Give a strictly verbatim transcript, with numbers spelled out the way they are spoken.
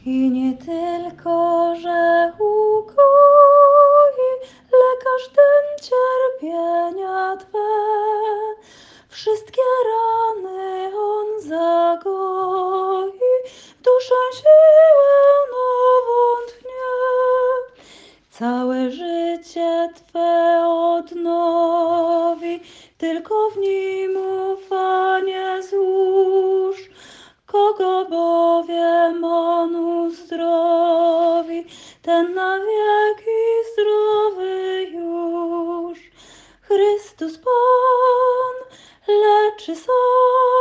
I nie tylko, że ukoi lekarz ten cierpienia Twe, wszystkie rany On zagoi, w duszę siłę nową tchnie, całe życie Twe odnowi, tylko w nim ufanie złóż. Kogo bowiem On uzdrowi, ten na wieki zdrowy już. Chrystus Pan leczy sam.